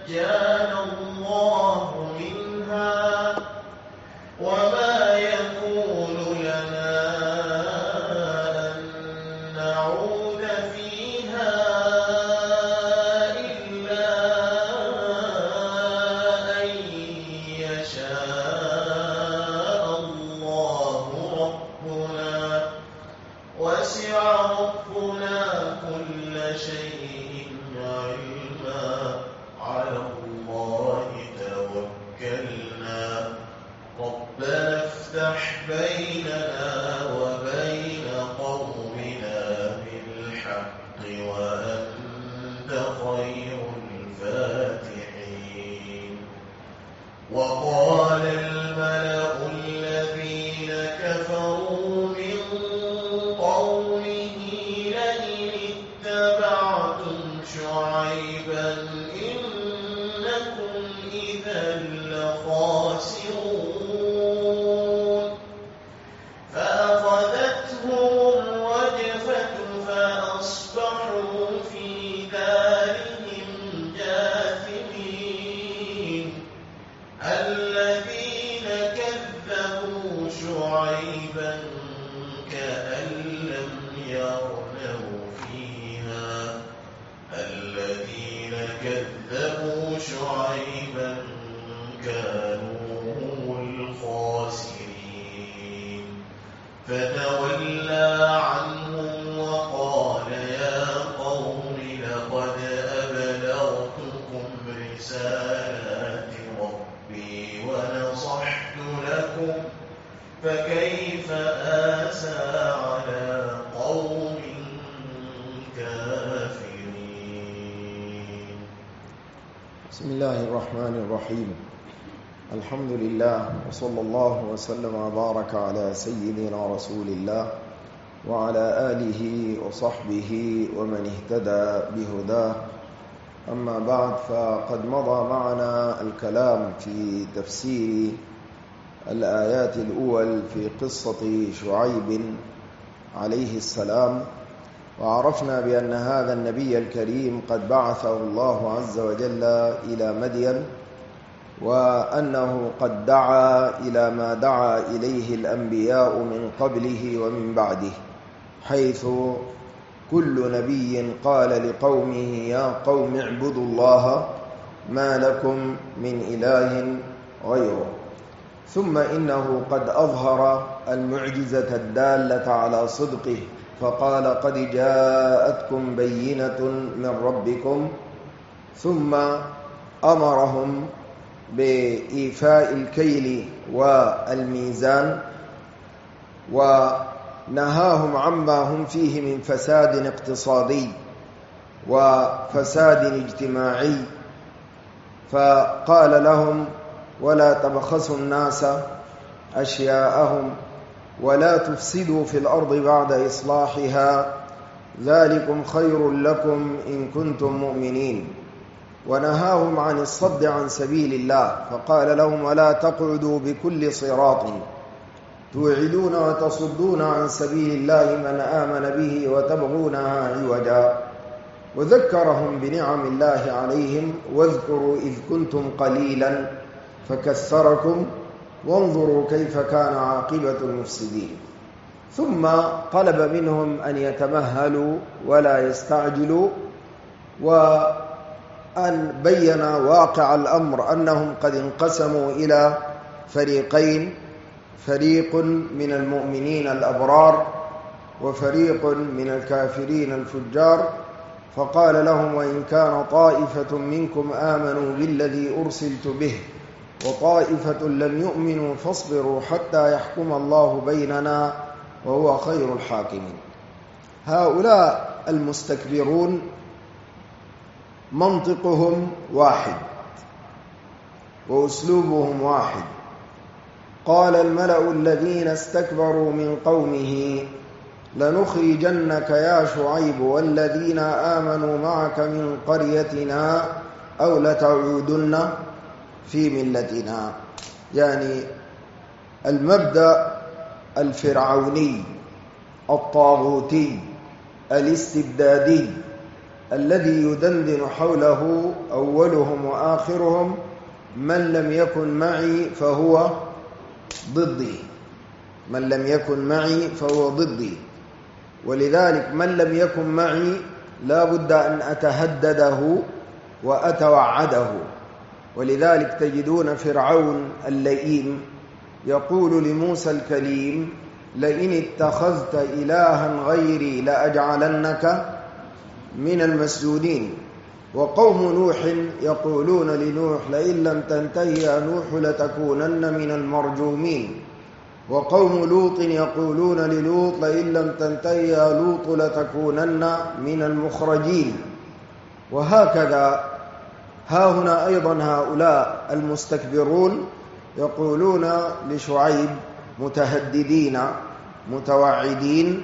نجانا الله منها وما يكون لنا أن نعود فيها إلا أن يشاء الله ربنا وسع ربنا كل شيء علما على الله توكلنا ربنا افتح بيننا وبين قومنا بالحق وأنت خير الفاتحين. وقال الملأ الذين كفروا من قومه لئن اتبعتم شعيبا إنكم إذا لخاسرون فأخذتهم الرجفة فأصبحوا في دارهم جاثمين. الذين كذبوا شعيبا كأن لم يغنوا فيها الذين كذبوا شعيبا كانوا هم الخاسرين. فتولى عنهم وقال يا قوم لقد أبلغتكم رسالات ربي ونصحت لكم فكيف آسى على قوم كافرين. بسم الله الرحمن الرحيم. الحمد لله وصلى الله وسلم وبارك على سيدنا رسول الله وعلى آله وصحبه ومن اهتدى بهداه. أما بعد، فقد مضى معنا الكلام في تفسير الآيات الأول في قصة شعيب عليه السلام، وعرفنا بأن هذا النبي الكريم قد بعثه الله عز وجل إلى مدين، وأنه قد دعا إلى ما دعا إليه الأنبياء من قبله ومن بعده، حيث كل نبي قال لقومه يا قوم اعبدوا الله ما لكم من إله غيره. ثم إنه قد أظهر المعجزة الدالة على صدقه، فقال قد جاءتكم بينة من ربكم، ثم أمرهم بإيفاء الكيل والميزان، ونهاهم عما هم فيه من فساد اقتصادي وفساد اجتماعي، فقال لهم ولا تبخسوا الناس أشياءهم ولا تفسدوا في الأرض بعد إصلاحها ذلكم خير لكم إن كنتم مؤمنين. ونهاهم عن الصد عن سبيل الله، فقال لهم ولا تقعدوا بكل صراط توعدون وتصدون عن سبيل الله من آمن به وتبغونها عوجا. وذكرهم بنعم الله عليهم واذكروا إذ كنتم قليلا فكثركم وانظروا كيف كان عاقبة المفسدين. ثم طلب منهم أن يتمهلوا ولا يستعجلوا، وأن بين واقع الأمر أنهم قد انقسموا إلى فريقين، فريق من المؤمنين الأبرار وفريق من الكافرين الفجار. فقال لهم وإن كان طائفة منكم آمنوا بالذي أرسلت به وطائفة لم يؤمنوا فاصبروا حتى يحكم الله بيننا وهو خير الحاكمين. هؤلاء المستكبرون منطقهم واحد وأسلوبهم واحد. قال الملأ الذين استكبروا من قومه لنخرجنك يا شعيب والذين آمنوا معك من قريتنا أو لتعودن في ملتنا. يعني المبدأ الفرعوني الطاغوتي الاستبدادي الذي يدندن حوله أولهم وآخرهم: من لم يكن معي فهو ضدي، من لم يكن معي فهو ضدي. ولذلك من لم يكن معي لا بد أن أتهدده وأتوعده. ولذلك تجدون فرعون اللئيم يقول لموسى الكليم: لئن اتخذت إلها غيري لأجعلنك من المسجونين. وقوم نوح يقولون لنوح: لئن لم تنتهي يا نوح لتكونن من المرجومين. وقوم لوط يقولون للوط: لئن لم تنتهي يا لوط لتكونن من المخرجين. وهكذا ها هنا أيضا هؤلاء المستكبرون يقولون لشعيب متهددين متوعدين: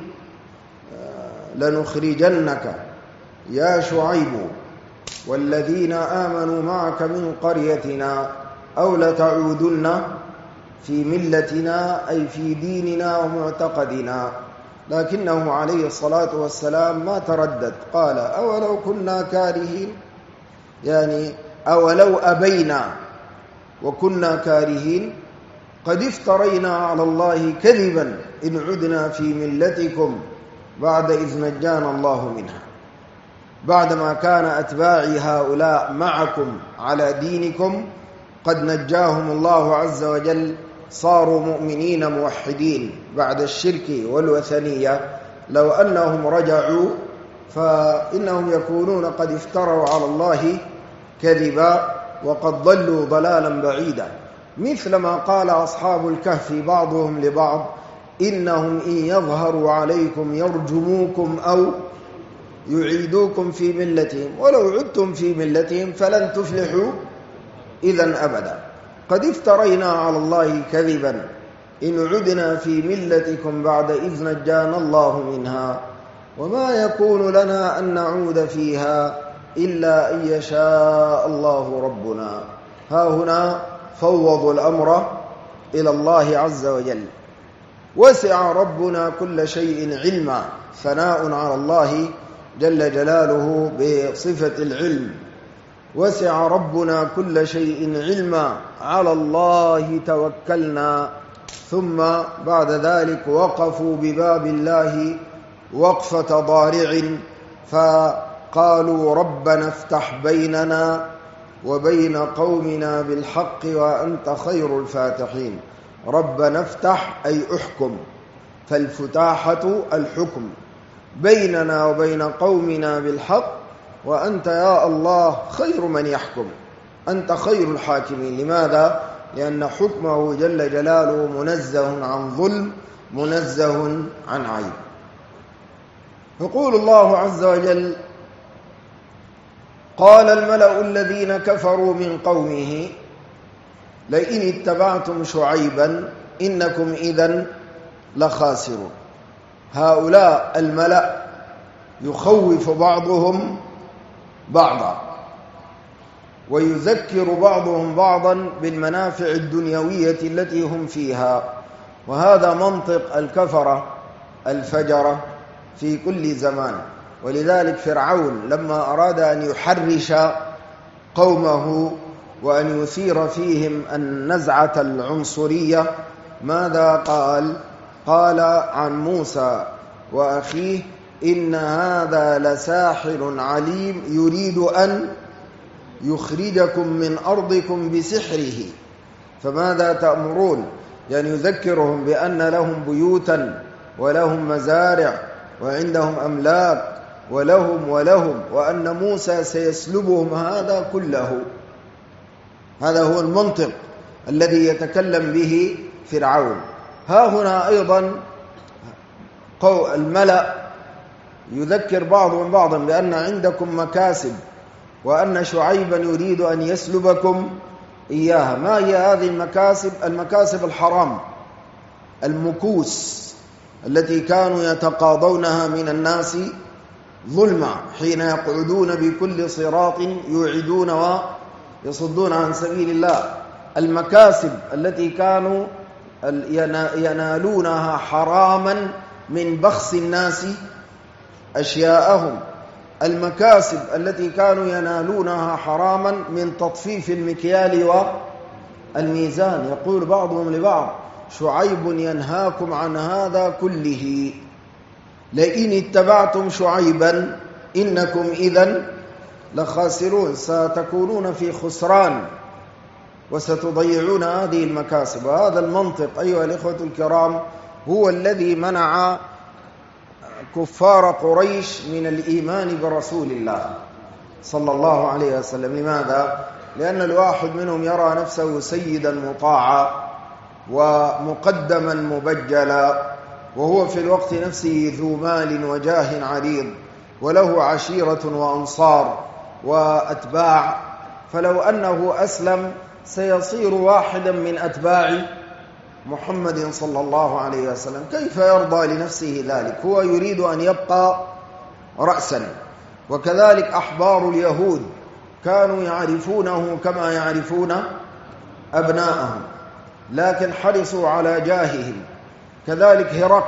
لنخرجنك يا شعيب والذين آمنوا معك من قريتنا أو لتعودن في ملتنا، أي في ديننا ومعتقدنا. لكنه عليه الصلاة والسلام ما تردد، قال: أولو كنا كارهين، يعني أولو أبينا وكنا كارهين قد افترينا على الله كذبا إن عدنا في ملتكم بعد إذ نجانا الله منها. بعدما كان أتباعي هؤلاء معكم على دينكم قد نجاهم الله عز وجل، صاروا مؤمنين موحدين بعد الشرك والوثنية. لو أنهم رجعوا فإنهم يكونون قد افتروا على الله كذبا وقد ضلوا ضلالا بعيدا، مثل ما قال أصحاب الكهف بعضهم لبعض: إنهم إن يظهروا عليكم يرجموكم أو يعيدوكم في ملتهم ولو عدتم في ملتهم فلن تفلحوا إذا أبدا. قد افترينا على الله كذبا إن عدنا في ملتكم بعد إذ نجانا الله منها وما يكون لنا أن نعود فيها إلا أن يشاء الله ربنا. ها هنا فوضوا الأمر إلى الله عز وجل. وسع ربنا كل شيء علما، ثناء على الله جل جلاله بصفة العلم. وسع ربنا كل شيء علما، على الله توكلنا. ثم بعد ذلك وقفوا بباب الله وقفة ضارع فقالوا: ربنا افتح بيننا وبين قومنا بالحق وأنت خير الفاتحين. ربنا افتح أي احكم، فالفتاحة الحكم بيننا وبين قومنا بالحق، وأنت يا الله خير من يحكم، أنت خير الحاكمين. لماذا؟ لأن حكمه جل جلاله منزه عن ظلم، منزه عن عيب. يقول الله عز وجل: قال الملأ الذين كفروا من قومه لئن اتبعتم شعيبا إنكم إذن لخاسرون. هؤلاء الملأ يخوف بعضهم بعضا ويذكر بعضهم بعضا بالمنافع الدنيوية التي هم فيها، وهذا منطق الكفرة الفجرة في كل زمان. ولذلك فرعون لما أراد أن يحرش قومه وأن يثير فيهم النزعة العنصرية ماذا قال؟ قال عن موسى وأخيه: إن هذا لساحر عليم يريد أن يخرجكم من أرضكم بسحره فماذا تأمرون؟ يعني يذكرهم بأن لهم بيوتا ولهم مزارع وعندهم أملاك ولهم وأن موسى سيسلبهم هذا كله. هذا هو المنطق الذي يتكلم به فرعون. ها هنا أيضا الملأ يذكر بعضهم بعضا بأن عندكم مكاسب وأن شعيبا يريد أن يسلبكم إياها. ما هي هذه المكاسب؟ المكاسب الحرام، المكوس التي كانوا يتقاضونها من الناس ظلما حين يقعدون بكل صراط يوعدون ويصدون عن سبيل الله. المكاسب التي كانوا ينالونها حراما من بخس الناس أشياءهم. المكاسب التي كانوا ينالونها حراما من تطفيف المكيال والميزان. يقول بعضهم لبعض: شعيب ينهاكم عن هذا كله، لئن اتبعتم شعيبا إنكم إذن لخاسرون، ستكونون في خسران وستضيعون هذه المكاسب. وهذا المنطق أيها الإخوة الكرام هو الذي منع كفار قريش من الإيمان برسول الله صلى الله عليه وسلم. لماذا؟ لأن الواحد منهم يرى نفسه سيدا مطاعا ومقدما مبجلا، وهو في الوقت نفسه ذو مال وجاه عريض، وله عشيرة وأنصار وأتباع، فلو أنه أسلم سيصير واحدا من أتباع محمد صلى الله عليه وسلم. كيف يرضى لنفسه ذلك؟ هو يريد أن يبقى رأسا. وكذلك أحبار اليهود كانوا يعرفونه كما يعرفون أبناءهم، لكن حرصوا على جاههم. كذلك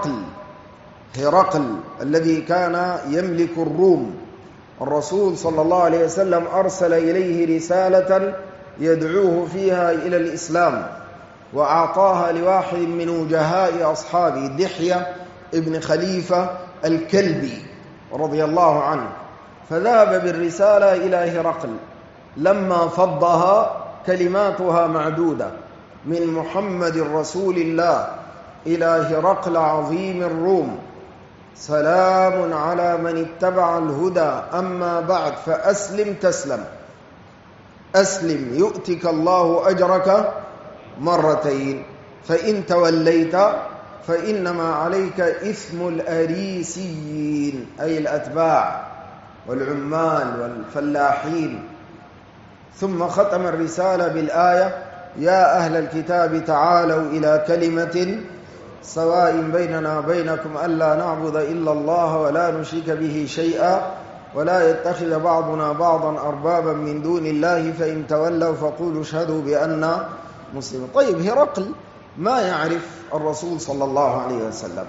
هرقل الذي كان يملك الروم، الرسول صلى الله عليه وسلم أرسل إليه رسالة يدعوه فيها إلى الإسلام، وأعطاها لواحد من وجهاء أصحابه، دحية ابن خليفة الكلبي رضي الله عنه، فذهب بالرسالة إلى هرقل. لما فضها كلماتها معدودة من محمد رسول الله إلى هرقل عظيم الروم: سلام على من اتبع الهدى، أما بعد فأسلم تسلم، أسلم يؤتك الله أجرك مرتين، فإن توليت فإنما عليك إثم الأريسيين، أي الأتباع والعمال والفلاحين. ثم ختم الرسالة بالآية: يا أهل الكتاب تعالوا إلى كلمة سواء بيننا وبينكم ألا نعبد إلا الله ولا نشرك به شيئا ولا يتخذ بعضنا بعضا أربابا من دون الله فإن تولوا فقولوا اشهدوا بأننا مسلمون. طيب، هرقل ما يعرف الرسول صلى الله عليه وسلم،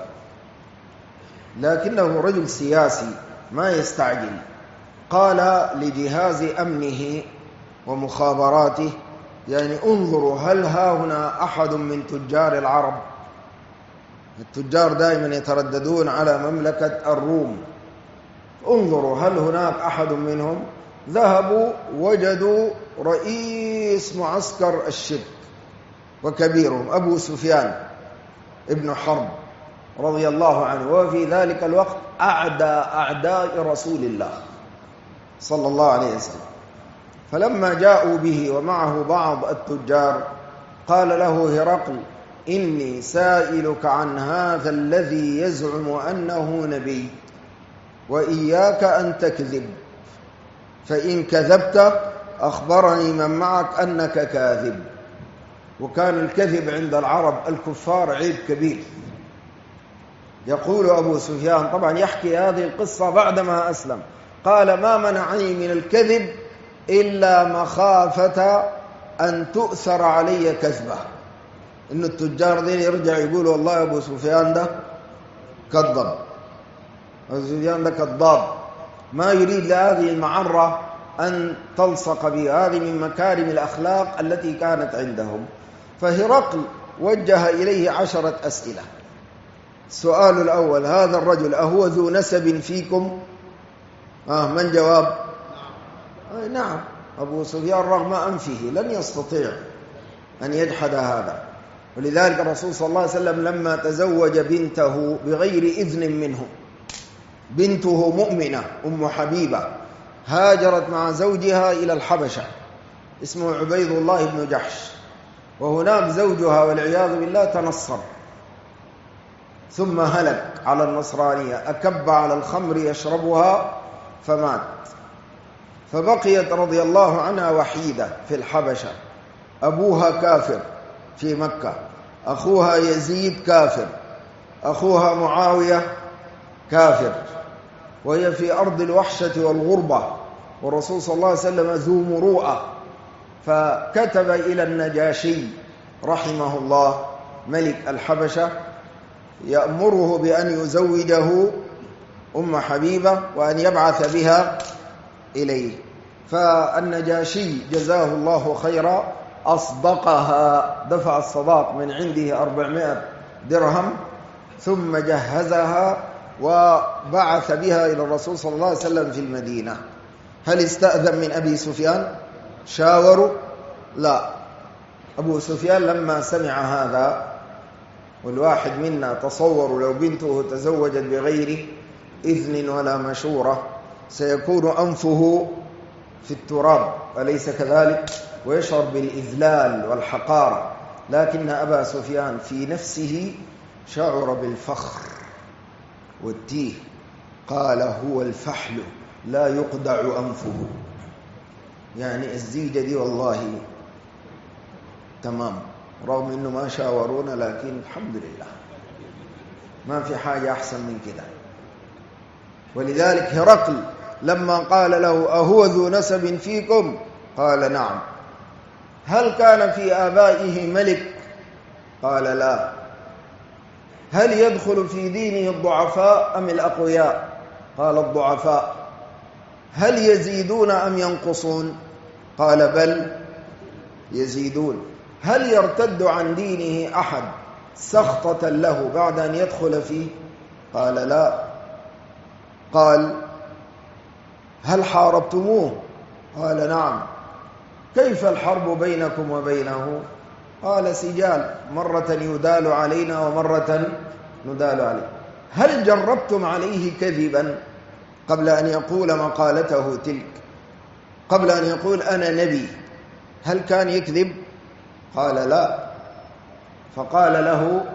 لكنه رجل سياسي ما يستعجل. قال لجهاز أمنه ومخابراته: يعني انظروا هل ها هنا أحد من تجار العرب؟ التجار دائما يترددون على مملكة الروم، انظروا هل هناك أحد منهم. ذهبوا وجدوا رئيس معسكر الشرك وكبيرهم أبو سفيان ابن حرب رضي الله عنه، وفي ذلك الوقت أعداء رسول الله صلى الله عليه وسلم. فلما جاءوا به ومعه بعض التجار قال له هرقل: إني سائلك عن هذا الذي يزعم أنه نبي، وإياك أن تكذب، فإن كذبت أخبرني من معك أنك كاذب. وكان الكذب عند العرب الكفار عيب كبير. يقول أبو سفيان، طبعا يحكي هذه القصة بعدما أسلم، قال: ما منعني من الكذب إلا مخافة أن تؤثر علي كذبة. إن التجار ذي يرجع يقول والله أبو سفيان ده كذب، أبو سفيان ده كذاب، ما يريد لهذه المعرة أن تلصق به. هذه من مكارم الأخلاق التي كانت عندهم. فهرقل وجه إليه 10 أسئلة. السؤال الأول: هذا الرجل أهو ذو نسب فيكم؟ من جواب؟ نعم. أبو سفيان رغم أنفه لن يستطيع أن يجحد هذا. ولذلك الرسول صلى الله عليه وسلم لما تزوج بنته بغير إذن منه، بنته مؤمنة أم حبيبة هاجرت مع زوجها إلى الحبشة اسمه عبيد الله بن جحش، وهناك زوجها والعياذ بالله تنصر ثم هلك على النصرانية، أكب على الخمر يشربها فمات. فبقيت رضي الله عنها وحيدة في الحبشة، أبوها كافر في مكة، أخوها يزيد كافر، أخوها معاوية كافر، وهي في أرض الوحشة والغربة، والرسول صلى الله عليه وسلم ذو مروءة. فكتب إلى النجاشي رحمه الله ملك الحبشة يأمره بأن يزوجه أم حبيبة وأن يبعث بها إليه. فالنجاشي جزاه الله خيرا أصدقها، دفع الصداق من عنده 400 درهم، ثم جهزها وبعث بها إلى الرسول صلى الله عليه وسلم في المدينة. هل استأذن من أبي سفيان؟ شاوروا؟ لا. أبو سفيان لما سمع هذا، والواحد منا تصور لو بنته تزوجت بغير إذن ولا مشورة سيكون أنفه في التراب، أليس كذلك؟ ويشعر بالإذلال والحقارة. لكن أبا سفيان في نفسه شعر بالفخر والتيه، قال هو الفحل لا يقدع أنفه. يعني الزيجة دي والله تمام، رغم أنه ما شاورونا، لكن الحمد لله ما في حاجة أحسن من كده. ولذلك هرقل لما قال له أهو ذو نسب فيكم؟ قال نعم. هل كان في آبائه ملك؟ قال لا. هل يدخل في دينه الضعفاء أم الأقوياء؟ قال الضعفاء. هل يزيدون أم ينقصون؟ قال بل يزيدون. هل يرتد عن دينه أحد سخطة له بعد أن يدخل فيه؟ قال لا. قال هل حاربتموه؟ قال نعم. كيف الحرب بينكم وبينه؟ قال سجال، مرة يدال علينا ومرة ندال عليه. هل جربتم عليه كذبا قبل أن يقول مقالته تلك، قبل أن يقول أنا نبي؟ هل كان يكذب؟ قال لا. فقال له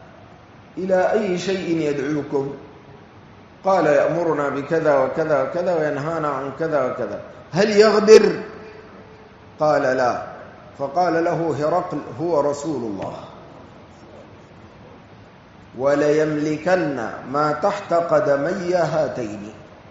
إلى أي شيء يدعوكم؟ قال يأمرنا بكذا وكذا وكذا وينهانا عن كذا وكذا. هل يغدر؟ قال لا. فقال له هرقل هو رسول الله وليملكن ما تحت قدمي هاتين.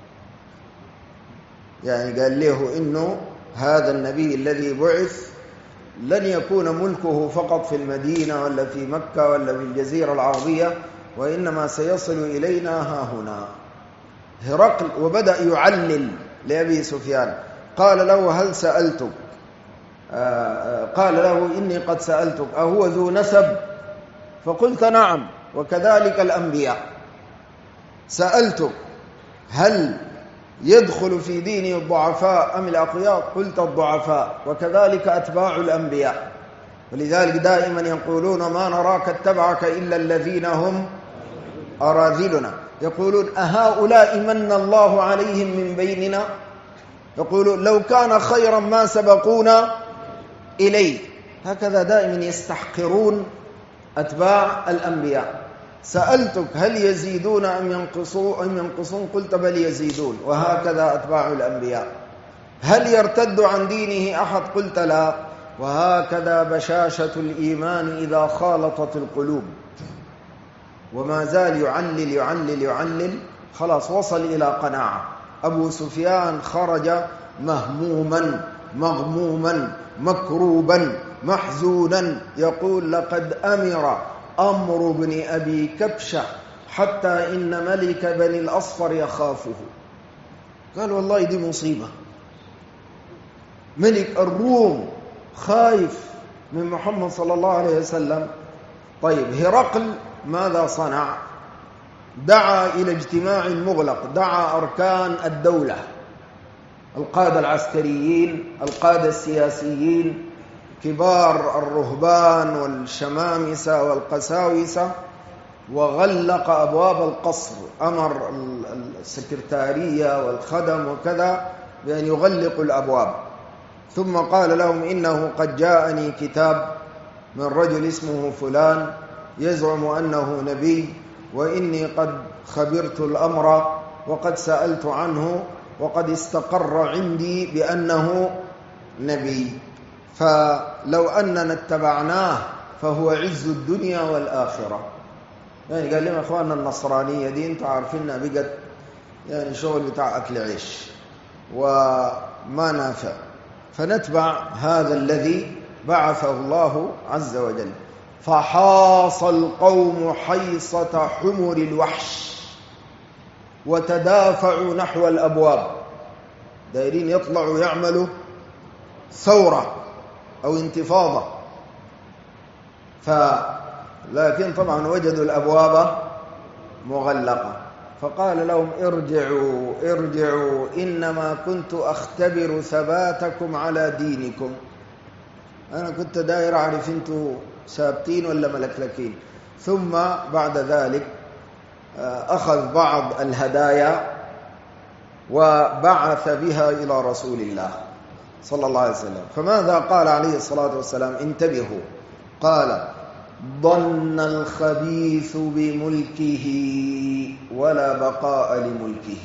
يعني قال له إنه هذا النبي الذي بعث لن يكون ملكه فقط في المدينة ولا في مكة ولا في الجزيرة العربية، وإنما سيصل إلينا ها هنا. هرقل وبدأ يعلل لأبي سفيان. قال له هل سألتك؟ قال له إني قد سألتك أهو ذو نسب؟ فقلت نعم وكذلك الأنبياء. سألتك هل يدخل في دينه الضعفاء أم الأقوياء؟ قلت الضعفاء وكذلك أتباع الأنبياء. ولذلك دائما يقولون ما نراك اتبعك إلا الذين هم أراذلنا. يقولون أهؤلاء من الله عليهم من بيننا؟ يقولون لو كان خيرا ما سبقونا إليه. هكذا دائما يستحقرون أتباع الأنبياء. سألتك هل يزيدون أم ينقصون؟ قلت بل يزيدون. وهكذا أتباع الأنبياء. هل يرتد عن دينه أحد؟ قلت لا. وهكذا بشاشة الإيمان إذا خالطت القلوب. وما زال يعلل يعلل يعلل، خلاص وصل إلى قناعة. أبو سفيان خرج مهموما مغموما مكروبا محزونا، يقول لقد أمر أمر بن أبي كبشة حتى إن ملك بني الأصفر يخافه. قال والله دي مصيبة، ملك الروم خايف من محمد صلى الله عليه وسلم. طيب هرقل ماذا صنع؟ دعا إلى اجتماع مغلق، دعا أركان الدولة، القادة العسكريين، القادة السياسيين، كبار الرهبان والشمامسة والقساوسة، وغلق أبواب القصر. أمر السكرتارية والخدم وكذا بأن يغلقوا الأبواب. ثم قال لهم إنه قد جاءني كتاب من رجل اسمه فلان يزعم أنه نبي، وإني قد خبرت الأمر وقد سألت عنه وقد استقر عندي بأنه نبي، فلو أننا اتبعناه فهو عز الدنيا والآخرة. يعني قال لهم أخواننا النصرانية دي انتوا عارفينها بقت يعني شغل بتاع أكل عيش وما نافع، فنتبع هذا الذي بعثه الله عز وجل. فحاص القوم حيصة حمر الوحش. وتدافعوا نحو الأبواب، دايرين يطلعوا يعملوا ثورة أو انتفاضة، لكن طبعا وجدوا الأبواب مغلقة، فقال لهم ارجعوا ارجعوا، إنما كنت أختبر ثباتكم على دينكم، أنا كنت داير أعرف أنتوا ثابتين ولا ملكلكين. ثم بعد ذلك أخذ بعض الهدايا وبعث بها إلى رسول الله صلى الله عليه وسلم. فماذا قال عليه الصلاة والسلام؟ انتبهوا، قال: ضن الخبيث بملكه ولا بقاء لملكه.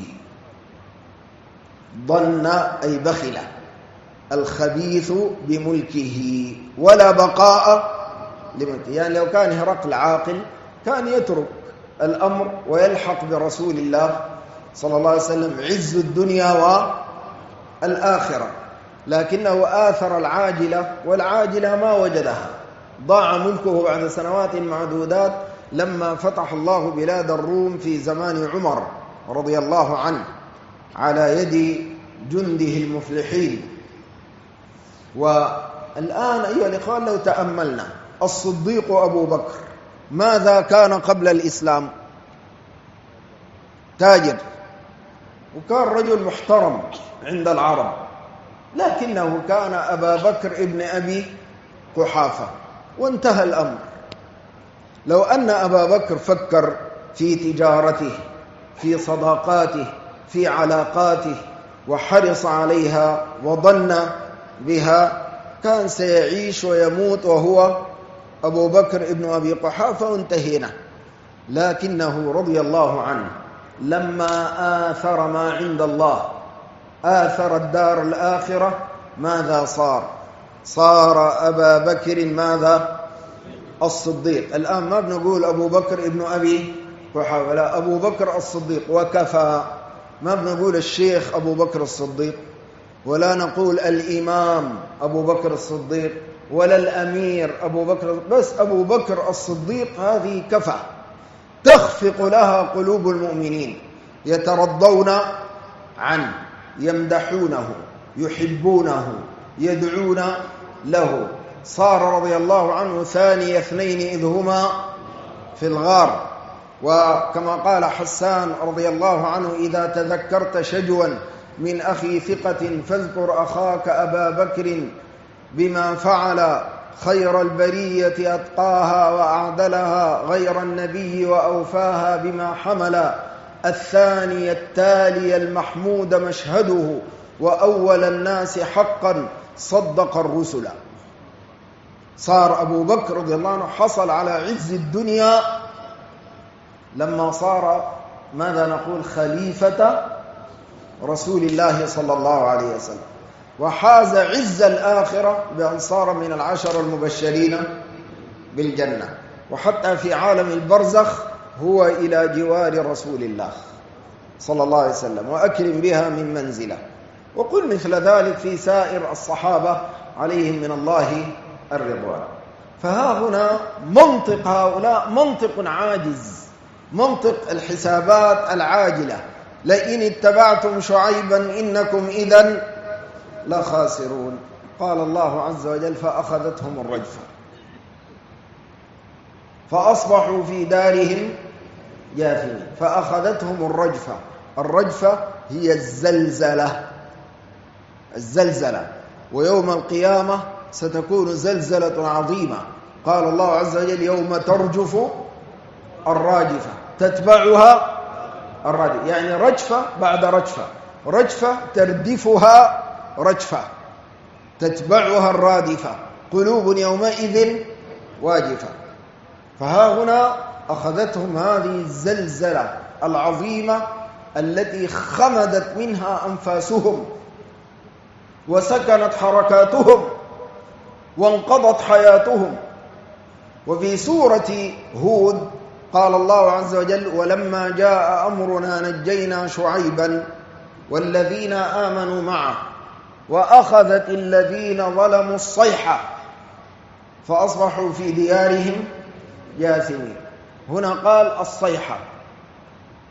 ضن أي بخل، الخبيث بملكه ولا بقاء لملكه، يعني لو كان هرقل عاقل كان يترك الأمر ويلحق برسول الله صلى الله عليه وسلم، عز الدنيا والآخرة، لكنه آثر العاجلة، والعاجلة ما وجدها، ضاع ملكه بعد سنوات معدودات لما فتح الله بلاد الروم في زمان عمر رضي الله عنه على يد جنده المفلحين. والآن أيها الإخوة لو تأملنا، الصديق أبو بكر ماذا كان قبل الإسلام؟ تاجر، وكان رجل محترم عند العرب، لكنه كان أبا بكر ابن أبي قحافة، وانتهى الأمر. لو أن أبا بكر فكر في تجارته، في صداقاته، في علاقاته، وحرص عليها وظن بها، كان سيعيش ويموت وهو أبو بكر ابن أبي قحافة وانتهينا. لكنه رضي الله عنه لما آثر ما عند الله، آثر الدار الآخرة، ماذا صار؟ صار أبا بكر ماذا؟ الصديق. الآن ما بنقول أبو بكر ابن أبي قحافة، لا، أبو بكر الصديق وكفى. ما بنقول الشيخ أبو بكر الصديق، ولا نقول الإمام أبو بكر الصديق، ولا الأمير أبو بكر، بس أبو بكر الصديق، هذه كفى، تخفق لها قلوب المؤمنين، يترضون عنه، يمدحونه، يحبونه، يدعون له. صار رضي الله عنه ثاني اثنين إذ هما في الغار، وكما قال حسان رضي الله عنه: إذا تذكرت شجوا من أخي ثقة فاذكر أخاك أبا بكر بما فعل، خير البرية أتقاها وأعدلها، غير النبي وأوفاها بما حمل، الثاني التالي المحمود مشهده، وأول الناس حقا صدق الرسل. صار أبو بكر رضي الله عنه حصل على عز الدنيا لما صار ماذا نقول؟ خليفة رسول الله صلى الله عليه وسلم، وحاز عز الآخرة بأن صار من العشر المبشرين بالجنة، وحتى في عالم البرزخ هو إلى جوار رسول الله صلى الله عليه وسلم، وأكرم بها من منزله. وقل مثل ذلك في سائر الصحابة عليهم من الله الرضوان. فها هنا منطق هؤلاء منطق عاجز، منطق الحسابات العاجلة: لئن اتبعتم شعيبا إنكم إذن لخاسرون. قال الله عز وجل: فأخذتهم الرجفة فأصبحوا في دارهم جاثمين. فأخذتهم الرجفة، الرجفة هي الزلزلة، ويوم القيامة ستكون زلزلة عظيمة. قال الله عز وجل: يوم ترجف الراجفة تتبعها الرادفة، يعني رجفة بعد رجفة، رجفة تردفها رجفة تتبعها الرادفة، قلوب يومئذ واجفة. فها هنا أخذتهم هذه الزلزلة العظيمة التي خمدت منها أنفاسهم وسكنت حركاتهم وانقضت حياتهم. وفي سورة هود قال الله عز وجل: ولما جاء أمرنا نجينا شعيبا والذين آمنوا معه وأخذت الذين ظلموا الصيحة فأصبحوا في ديارهم جاثمين. هنا قال الصيحة،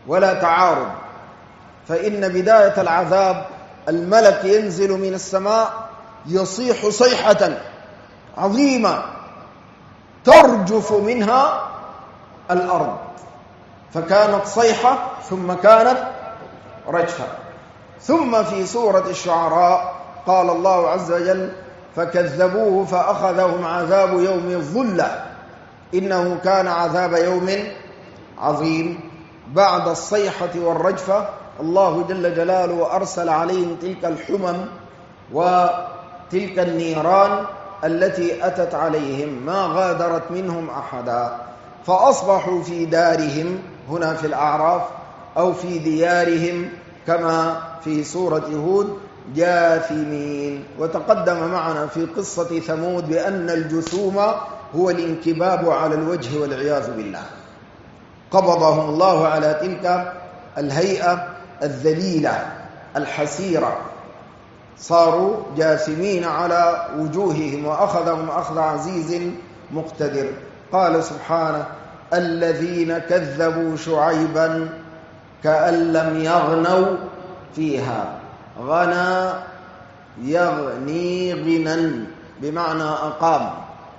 ولا تعارض، فإن بداية العذاب الملك ينزل من السماء يصيح صيحة عظيمة ترجف منها الأرض، فكانت صيحة ثم كانت رجفة. ثم في سورة الشعراء قال الله عز وجل: فكذبوه فأخذهم عذاب يوم الظلة إنه كان عذاب يوم عظيم. بعد الصيحة والرجفة الله جل جلاله أرسل عليهم تلك الحمم وتلك النيران التي أتت عليهم ما غادرت منهم أحدا، فأصبحوا في دارهم هنا في الأعراف أو في ديارهم كما في سورة هود جاثمين. وتقدم معنا في قصة ثمود بأن الجثوم هو الانكباب على الوجه والعياذ بالله، قبضهم الله على تلك الهيئة الذليلة الحسيرة، صاروا جاثمين على وجوههم وأخذهم أخذ عزيز مقتدر. قال سبحانه: الذين كذبوا شعيبا كأن لم يغنوا فيها. غنى يغني غنى بمعنى أقام،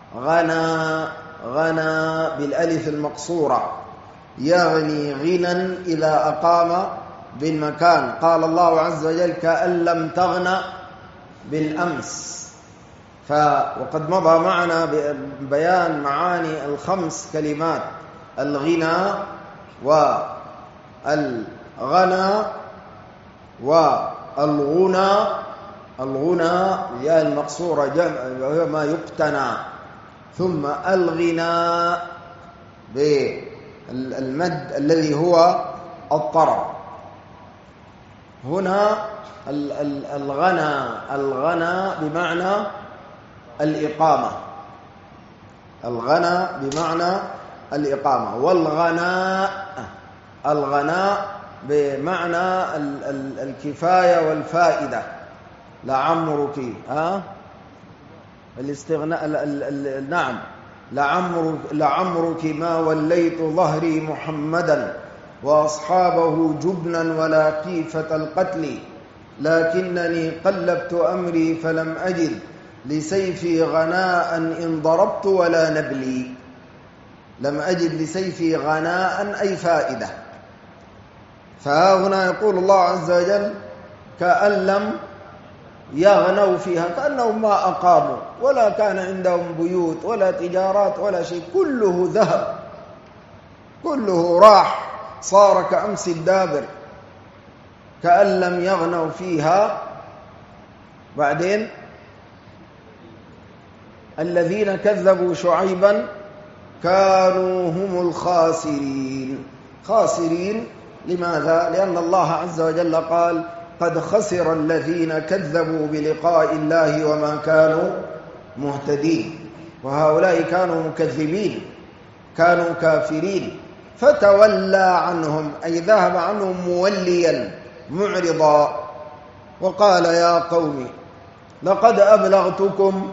غنى بالألف المقصورة، يغني غنى إذا أقام بالمكان. قال الله عز وجل: كأن لم تغن بالأمس. وقد مضى معنا بيان معاني الخمس كلمات: الغنى والغنى والغنى. الغنى يا المقصورة وهي ما يقتنى، ثم الغنى بالمد الذي هو الطرب. هنا الغنى بمعنى الإقامة، الغنى بمعنى الإقامة، والغناء بمعنى الكفاية والفائدة. لعمرك الاستغناء، نعم، لعمرك ما وليت ظهري محمدا وأصحابه جبنا ولا كيفة القتل، لكنني قلبت أمري فلم أجد لسيفي غناء إن ضربت ولا نبلي. لم أجد لسيفي غناء أي فائدة. فهنا يقول الله عز وجل: كأن لم يغنوا فيها، كأنهم ما أقاموا ولا كان عندهم بيوت ولا تجارات ولا شيء، كله ذهب، كله راح، صار كأمس الدابر. كأن لم يغنوا فيها. بعدين: الذين كذبوا شعيبا كانوا هم الخاسرين. خاسرين لماذا؟ لأن الله عز وجل قال: قد خسر الذين كذبوا بلقاء الله وما كانوا مهتدين. وهؤلاء كانوا مكذبين، كانوا كافرين. فتولى عنهم أي ذهب عنهم موليا معرضا، وقال: يا قوم لقد أبلغتكم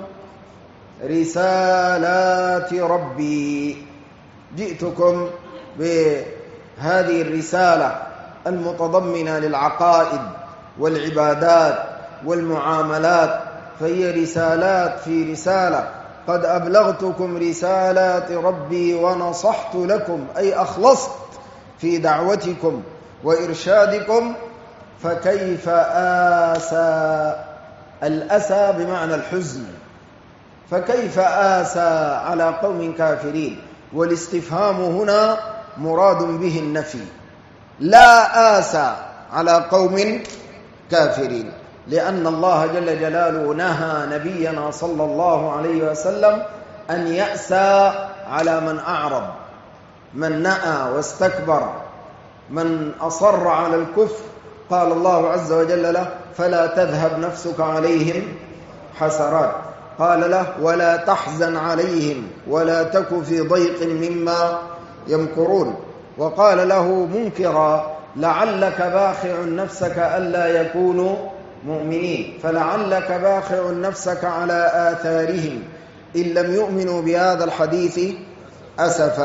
رسالات ربي. جئتكم بهذه الرسالة المتضمنة للعقائد والعبادات والمعاملات، فهي رسالات في رسالة. قد أبلغتكم رسالات ربي ونصحت لكم أي أخلصت في دعوتكم وإرشادكم. فكيف آسى؟ الأسى بمعنى الحزن. فكيف آسى على قوم كافرين؟ والاستفهام هنا مراد به النفي، لا آسى على قوم كافرين، لأن الله جل جلاله نهى نبينا صلى الله عليه وسلم أن يأسى على من أعرض، من نأى واستكبر، من أصر على الكفر. قال الله عز وجل له: فلا تذهب نفسك عليهم حسرات. قال له: ولا تحزن عليهم ولا تك في ضيق مما يمكرون. وقال له منكرا: لعلك باخع نفسك ألا يكونوا مؤمنين، فلعلك باخع نفسك على آثارهم إن لم يؤمنوا بهذا الحديث أسفا.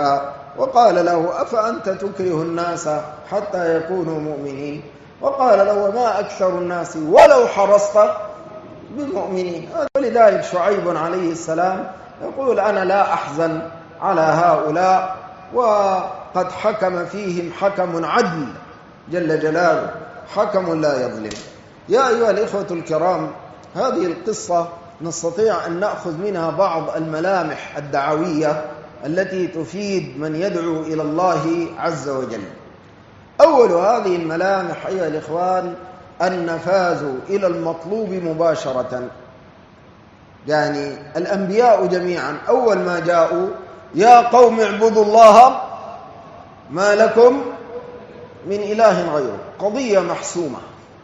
وقال له أفأنت تكره الناس حتى يكونوا مؤمنين؟ وقال له ما أكثر الناس ولو حرصت بالمؤمنين. ولذلك شعيب عليه السلام يقول أنا لا أحزن على هؤلاء وقد حكم فيهم حكم عدل جل جلاله، حكم لا يظلم. يا أيها الإخوة الكرام، هذه القصة نستطيع أن نأخذ منها بعض الملامح الدعوية التي تفيد من يدعو إلى الله عز وجل. أول هذه الملامح أيها الإخوان النفاذ إلى المطلوب مباشرة. يعني الأنبياء جميعا أول ما جاءوا يا قوم اعبدوا الله ما لكم من إله غيره، قضية محسومة،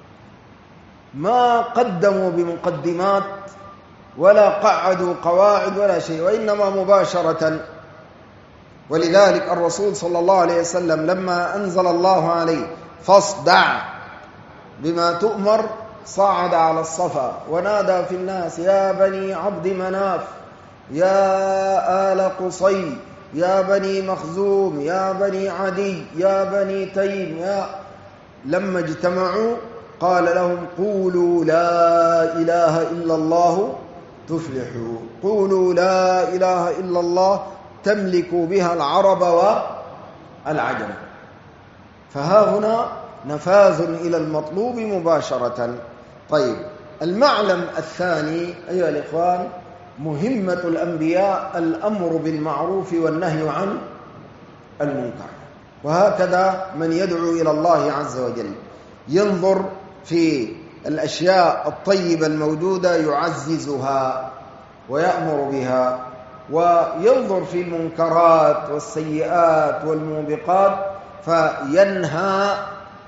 ما قدموا بمقدمات ولا قعدوا قواعد ولا شيء، وإنما مباشرة. ولذلك الرسول صلى الله عليه وسلم لما أنزل الله عليه فاصدع بما تؤمر صعد على الصفا ونادى في الناس يا بني عبد مناف، يا آل قصي، يا بني مخزوم، يا بني عدي، يا بني تيم، لما اجتمعوا قال لهم قولوا لا إله إلا الله تفلحوا، قولوا لا إله إلا الله تملكوا بها العرب والعجم. فها هنا نفاذ إلى المطلوب مباشرة. طيب، المعلم الثاني أيها الإخوان مهمة الأنبياء الأمر بالمعروف والنهي عن المنكر. وهكذا من يدعو إلى الله عز وجل ينظر في الأشياء الطيبة الموجودة يعززها ويأمر بها، وينظر في المنكرات والسيئات والموبقات فينهى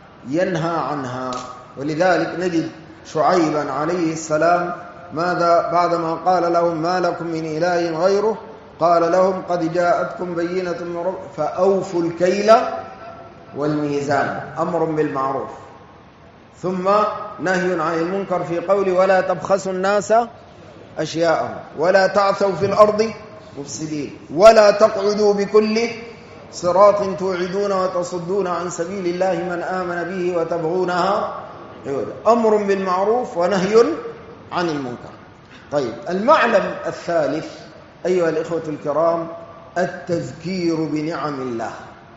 عنها. ولذلك نجد شعيبا عليه السلام ماذا بعدما قال لهم ما لكم من إله غيره قال لهم قد جاءتكم بينة من ربكم فأوفوا الكيل والميزان، أمر بالمعروف، ثم نهي عن المنكر في قوله ولا تبخسوا الناس أشياءهم ولا تعثوا في الأرض مفسدين ولا تقعدوا بكل صراط توعدون وتصدون عن سبيل الله من آمن به وتبغونها عوجا، أمر بالمعروف ونهي عن المنكر. طيب، المعلم الثالث أيها الإخوة الكرام التذكير بنعم الله،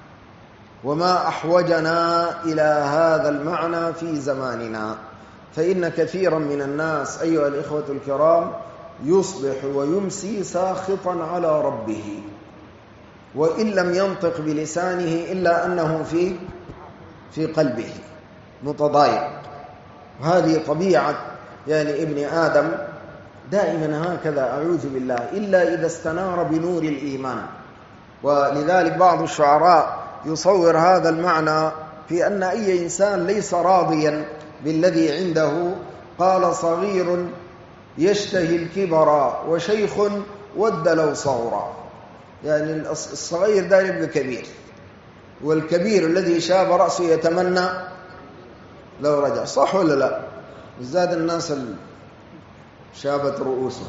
وما أحوجنا إلى هذا المعنى في زماننا. فإن كثيرا من الناس أيها الإخوة الكرام يصبح ويمسي ساخطا على ربه، وإن لم ينطق بلسانه إلا أنه في قلبه متضايق. وهذه طبيعة يعني ابن آدم دائما هكذا، أعوذ بالله، إلا إذا استنار بنور الإيمان. ولذلك بعض الشعراء يصور هذا المعنى في أن أي إنسان ليس راضيا بالذي عنده. قال صغير يشتهي الكبر وشيخ ود لو صغرا، يعني الصغير دائما يبقى كبير، والكبير الذي شاب رأسه يتمنى لو رجع. صح ولا لا؟ بالذات الناس شابت رؤوسهم.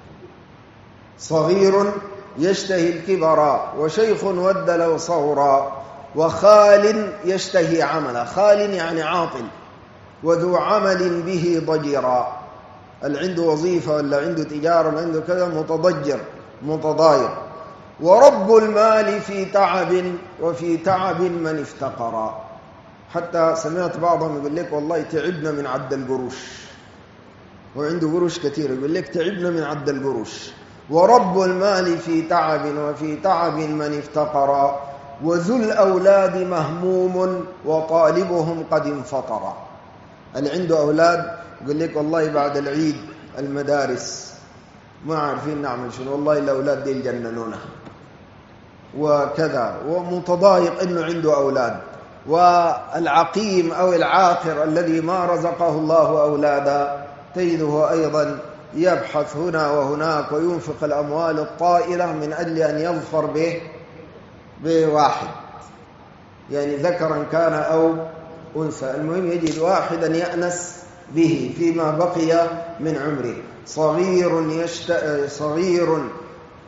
صغير يشتهي الكبر وشيخ ود لو صغرا وخال يشتهي عملا، خال يعني عاطل، وذو عمل به ضجرا، اللي عنده وظيفة ولا عنده تجارة ولا عنده كذا متضجر متضايق. ورب المال في تعب وفي تعب من افتقرا. حتى سمعت بعضهم يقول لك والله تعبنا من عد القروش، وعنده قروش كثير يقول لك تعبنا من عد القروش. ورب المال في تعب وفي تعب من افتقرا وذو الأولاد مهموم وطالبهم قد انفطر. اللي عنده أولاد يقول لك والله بعد العيد المدارس ما عارفين نعمل شنو، والله الأولاد دي يجننونا وكذا، ومتضايق إنه عنده أولاد. والعقيم أو العاقر الذي ما رزقه الله أولادا تجده أيضا يبحث هنا وهناك وينفق الأموال الطائلة من أجل أن يظفر بواحد، يعني ذكرا كان أو أنثى، المهم يجد واحدا يأنس به فيما بقي من عمره. صغير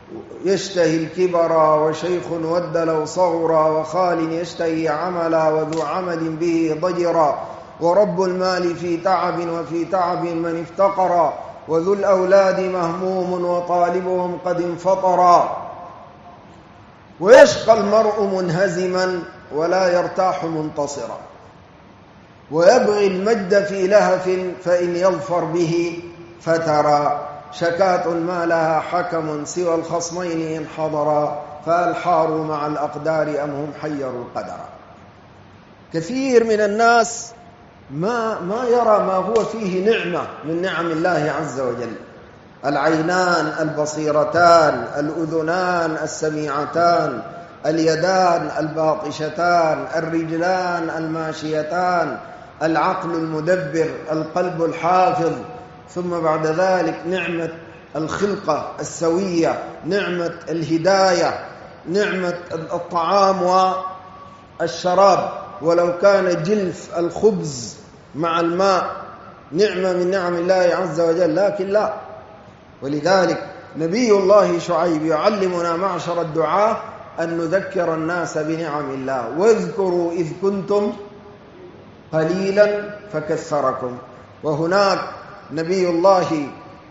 يشتهي الكبر وشيخ ود لو صغرا وخال يشتهي عملا وذو عمل به ضجرا ورب المال في تعب وفي تعب من افتقرا وذو الأولاد مهموم وطالبهم قد انفطرا ويشقى المرء منهزما ولا يرتاح منتصرا ويبغي المجد في لهف فإن يظفر به فترى شكاة ما لها حكم سوى الخصمين إن حضرا فالحاروا مع الأقدار أم هم حيروا القدر. كثير من الناس ما يرى ما هو فيه نعمة من نعم الله عز وجل: العينان البصيرتان، الأذنان السميعتان، اليدان الباطشتان، الرجلان الماشيتان، العقل المدبر، القلب الحافظ، ثم بعد ذلك نعمة الخلقة السوية، نعمة الهداية، نعمة الطعام والشراب ولو كان جلف الخبز مع الماء، نعمة من نعم الله عز وجل. لكن لا، ولذلك نبي الله شعيب يعلمنا معشر الدعاة أن نذكر الناس بنعم الله: واذكروا إذ كنتم قليلا فكثركم. وهناك نبي الله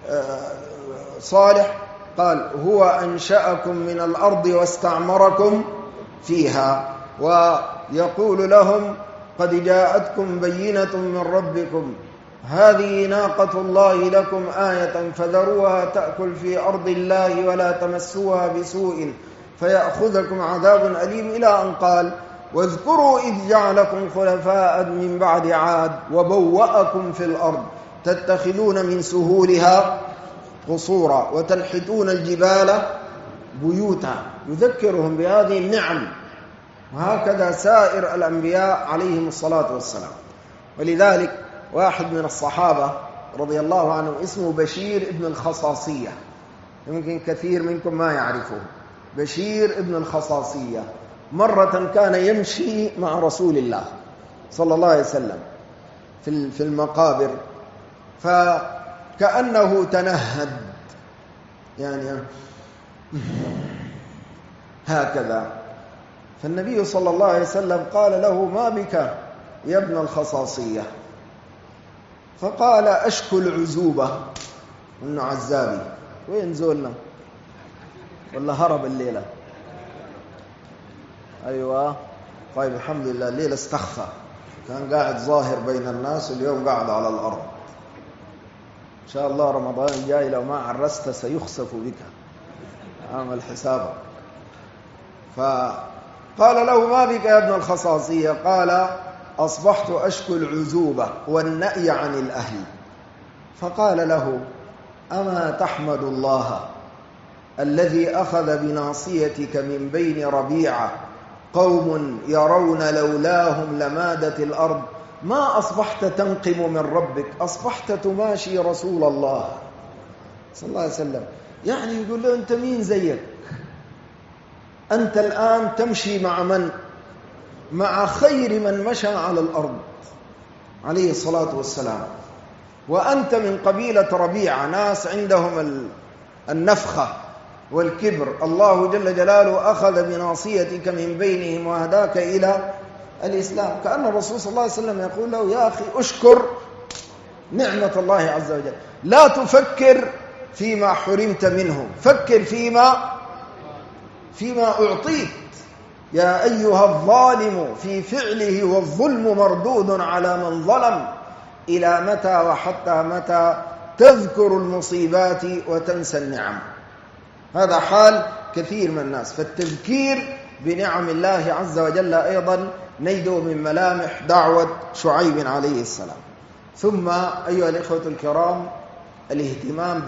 صالح قال: هو أنشأكم من الأرض واستعمركم فيها. ويقول لهم: قد جاءتكم بينة من ربكم، هذه ناقة الله لكم آية فذروها تأكل في أرض الله ولا تمسوها بسوء فيأخذكم عذاب أليم، إلى أن قال: واذكروا إذ جعلكم خلفاء من بعد عاد وبوأكم في الأرض تتخذون من سهولها قصورا وتنحتون الجبال بيوتا. يذكرهم بهذه النعم، وهكذا سائر الأنبياء عليهم الصلاة والسلام. ولذلك واحد من الصحابة رضي الله عنه اسمه بشير ابن الخصاصية، يمكن كثير منكم ما يعرفه. بشير ابن الخصاصية مرة كان يمشي مع رسول الله صلى الله عليه وسلم في المقابر، فكأنه تنهد، يعني هكذا. فالنبي صلى الله عليه وسلم قال له: ما بك يا ابن الخصاصية؟ فقال: أشكو العزوبة. إنه عزابي. وين زولنا؟ ولا هرب الليلة؟ أيوة، طيب الحمد لله، الليلة استخفى، كان قاعد ظاهر بين الناس واليوم قاعد على الأرض. إن شاء الله رمضان الجاي لو ما عرست سيخسف بك، عمل حسابك. فقال له: ما بك يا ابن الخصاصية؟ قال: أصبحت أشكو العزوبة والنأي عن الأهل. فقال له: أما تحمد الله الذي أخذ بناصيتك من بين ربيعة قوم يرون لولاهم لمادت الأرض، ما أصبحت تنقم من ربك، أصبحت تماشي رسول الله صلى الله عليه وسلم. يعني يقول له: أنت مين زيك؟ أنت الآن تمشي مع من؟ مع خير من مشى على الأرض عليه الصلاة والسلام، وأنت من قبيلة ربيعة، ناس عندهم النفخة والكبر. الله جل جلاله أخذ بناصيتك من بينهم وهداك إلى الإسلام. كأن الرسول صلى الله عليه وسلم يقول له: يا أخي أشكر نعمة الله عز وجل، لا تفكر فيما حرمت منه، فكر فيما أعطيت. يا أيها الظالم في فعله والظلم مردود على من ظلم، إلى متى وحتى متى تذكر المصيبات وتنسى النعم؟ هذا حال كثير من الناس. فالتذكير بنعم الله عز وجل أيضا نيدو من ملامح دعوة شعيب عليه السلام. ثم أيها الإخوة الكرام، الاهتمام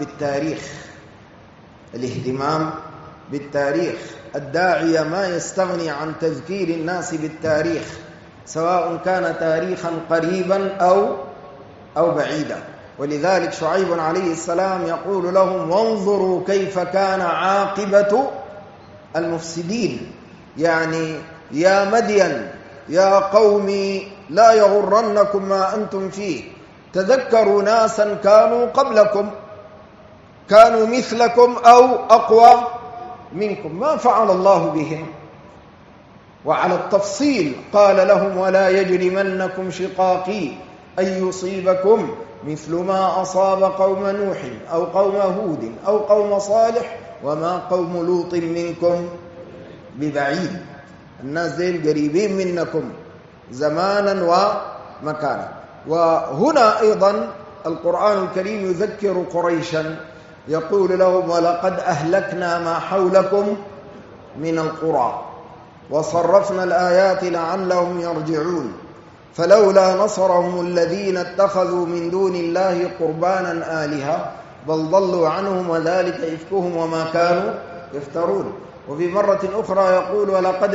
بالتاريخ. الداعية ما يستغني عن تذكير الناس بالتاريخ، سواء كان تاريخا قريبا أو بعيدا. ولذلك شعيب عليه السلام يقول لهم: وانظروا كيف كان عاقبة المفسدين. يعني يا مدين، يا قومي لا يغرنكم ما أنتم فيه، تذكروا ناسا كانوا قبلكم، كانوا مثلكم أو أقوى منكم ما فعل الله بهم. وعلى التفصيل قال لهم ولا يجرمنكم شقاقي أن يصيبكم مثل ما أصاب قوم نوح أو قوم هود أو قوم صالح وما قوم لوط منكم ببعيد. الناس ديل قريبين منكم زمانا ومكانا. وهنا أيضا القرآن الكريم يذكر قريشا يقول لهم ولقد أهلكنا ما حولكم من القرى وصرفنا الآيات لعلهم يرجعون فلولا نصرهم الذين اتخذوا من دون الله قربانا آلهة بل ضلوا عنهم وذلك إفكهم وما كانوا يفترون. وفي مرة أخرى يقول ولقد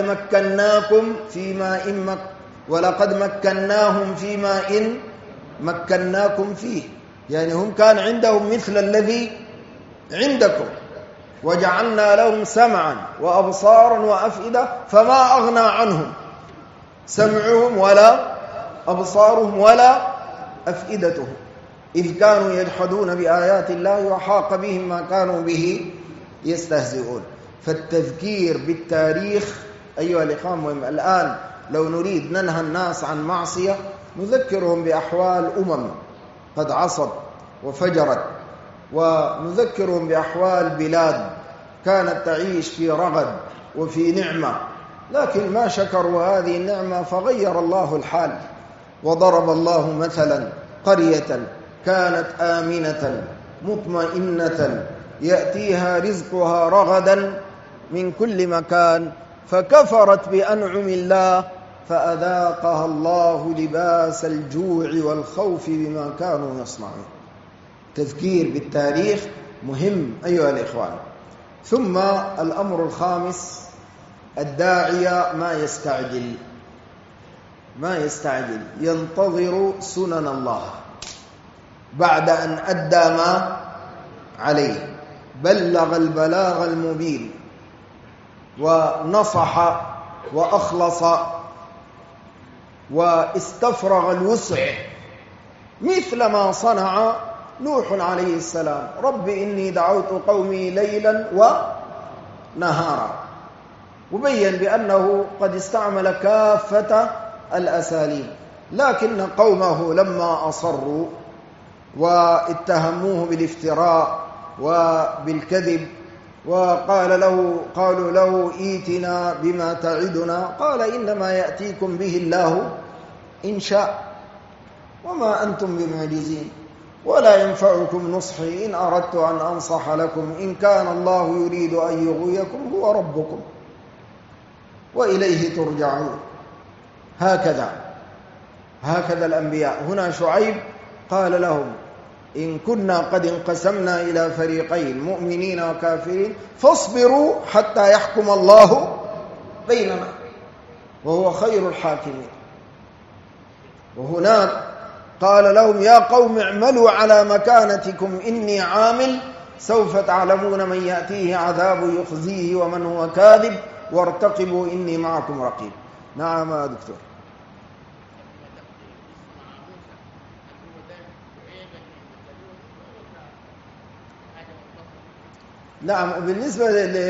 مكناهم فيما إن مكناكم فيه، يعني هم كان عندهم مثل الذي عندكم وجعلنا لهم سمعا وأبصارا وأفئدة فما أغنى عنهم سمعهم ولا أبصارهم ولا أفئدتهم إذ كانوا يجحدون بآيات الله وحاق بهم ما كانوا به يستهزئون. فالتذكير بالتاريخ أيها الإخوان مهم. الآن لو نريد ننهى الناس عن معصية نذكرهم بأحوال قد عصت وفجرت، ونذكرهم بأحوال بلاد كانت تعيش في رغد وفي نعمة لكن ما شكروا هذه النعمة فغير الله الحال. وضرب الله مثلا قرية كانت آمنة مطمئنة يأتيها رزقها رغدا من كل مكان فكفرت بأنعم الله فأذاقها الله لباس الجوع والخوف بما كانوا يصنعون. تذكير بالتاريخ مهم أيها الإخوان. ثم الأمر الخامس الداعية ما يستعجل ينتظر سنن الله بعد أن أدى ما عليه بلغ البلاغ المبين ونصح وأخلص واستفرغ الوسع مثل ما صنع نوح عليه السلام رب إني دعوت قومي ليلا ونهارا، وبين بأنه قد استعمل كافة الأساليب لكن قومه لما أصروا واتهموه بالافتراء وبالكذب قالوا له ائتنا بما تعدنا قال إنما يأتيكم به الله إن شاء وما أنتم بمعجزين ولا ينفعكم نصحي إن أردت أن أنصح لكم إن كان الله يريد أن يغويكم هو ربكم وإليه ترجعون. هكذا الأنبياء. هنا شعيب قال لهم إن كنا قد انقسمنا إلى فريقين مؤمنين وكافرين فاصبروا حتى يحكم الله بيننا وهو خير الحاكمين. وهناك قال لهم يا قوم اعملوا على مكانتكم إني عامل سوف تعلمون من يأتيه عذاب يخزيه ومن هو كاذب وارتقبوا إني معكم رقيب. نعم يا دكتور. نعم. بالنسبة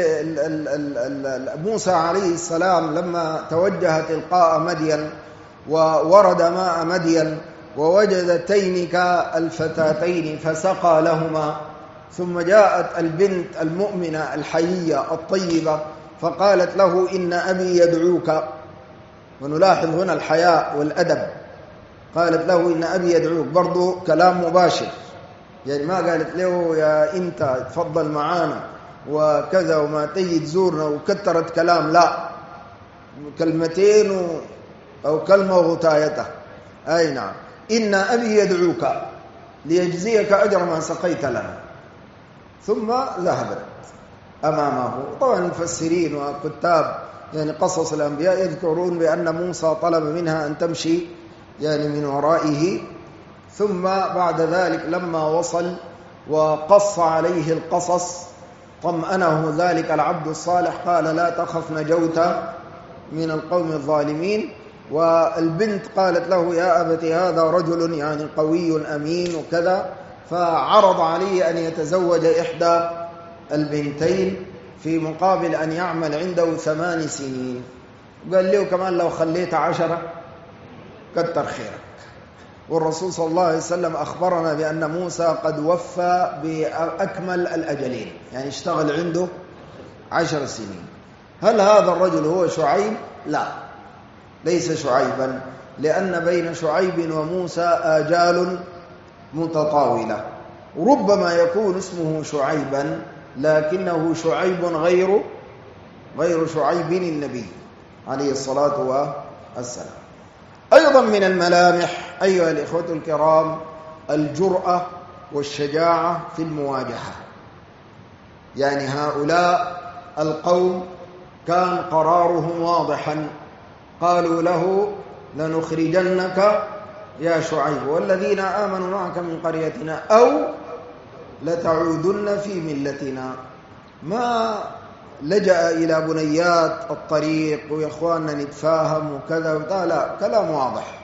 لموسى عليه السلام لما توجه تلقاء مدين وورد ماء مدين ووجد تينك الفتاتين فسقى لهما ثم جاءت البنت المؤمنة الحيية الطيبة فقالت له إن أبي يدعوك. ونلاحظ هنا الحياء والأدب. قالت له إن أبي يدعوك برضو كلام مباشر، يعني ما قالت له يا أنت تفضل معانا وكذا وما تيجي تزورنا وكترت كلام، لا كلمتين أو كلمة وغتايته. أي نعم إن أبي يدعوك ليجزيك أجر ما سقيت لنا. ثم ذهبت أمامه. طبعا المفسرين وكتاب يعني قصص الأنبياء يذكرون بأن موسى طلب منها أن تمشي يعني من ورائه. ثم بعد ذلك لما وصل وقص عليه القصص طمأنه ذلك العبد الصالح قال لا تخف نجوت من القوم الظالمين. والبنت قالت له يا أبت هذا رجل يعني قوي أمين وكذا، فعرض عليه أن يتزوج إحدى البنتين في مقابل أن يعمل عنده 8 سنين. قال له كمان لو خليت 10 كتر خيرك. والرسول صلى الله عليه وسلم أخبرنا بأن موسى قد وفى بأكمل الأجلين، يعني اشتغل عنده 10 سنين. هل هذا الرجل هو شعيب؟ لا، ليس شعيبا، لأن بين شعيب وموسى آجال متطاولة. ربما يكون اسمه شعيبا لكنه شعيب غير شعيب النبي عليه الصلاة والسلام. أيضا من الملامح أيها الإخوة الكرام الجرأة والشجاعة في المواجهة. يعني هؤلاء القوم كان قرارهم واضحا، قالوا له لنخرجنك يا شعيب والذين آمنوا معك من قريتنا أو لتعودن في ملتنا. ما لجأ إلى بنيات الطريق ويا إخواننا نتفاهم وكذا، لا، كلام واضح.